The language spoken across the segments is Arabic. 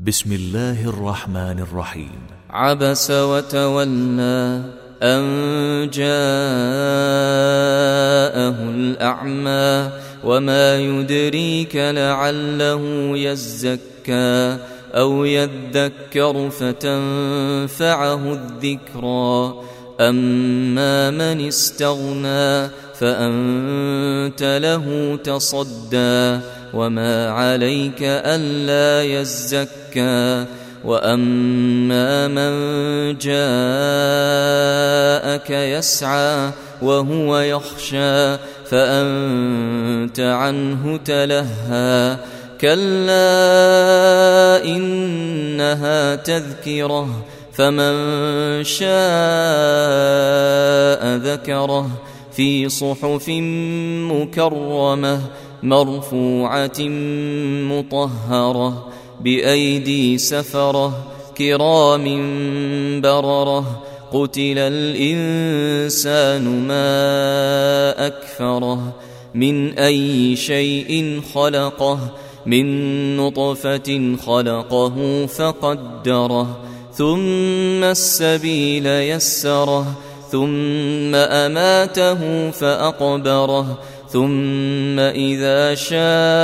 بسم الله الرحمن الرحيم. عبس وتولى أن جاءه الأعمى وما يدريك لعله يزكى أو يذكر فتنفعه الذكرى أما من استغنى فأنت له تصدى وما عليك ألا يزكى وأما من جاءك يسعى وهو يخشى فأنت عنه تلهى كلا إنها تذكرة فمن شاء ذكره في صحف مكرمة مرفوعة مطهرة بأيدي سفرة كرام بررة قتل الإنسان ما أكفره من أي شيء خلقه من نطفة خلقه فقدره ثم السبيل يسره ثم أماته فأقبره ثم إذا شاء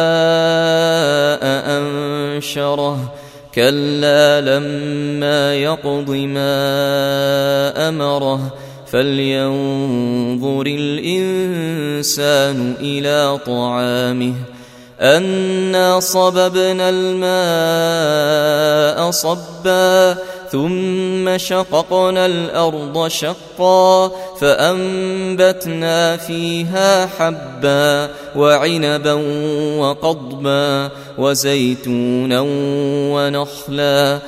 أنشره كلا لما يقض ما أمره فلينظر الإنسان إلى طعامه أنا صببنا الماء صبا ثم شققنا الأرض شقا فأنبتنا فيها حبا وعنبا وقضبا وزيتونا ونخلا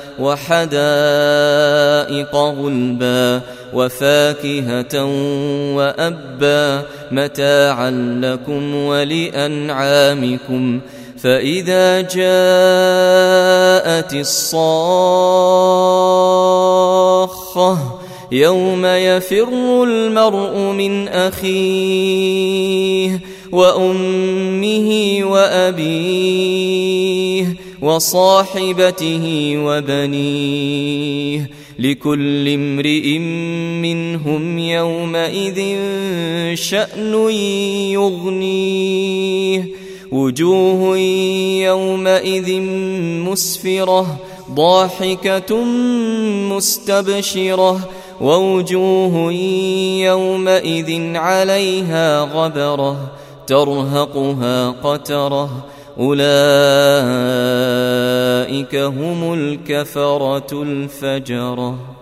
وحدائق غلبا وفاكهة وأبا متاعا لكم ولأنعامكم فإذا جاءت الصاخة يوم يفر المرء من أخيه وأمه وأبيه وصاحبته وبنيه لكل امرئ منهم يومئذ شأن يغنيه وجوه يومئذ مسفرة ضاحكة مستبشرة ووجوه يومئذ عليها غبرة ترهقها قترة أولئك هم الكفرة الفجرة.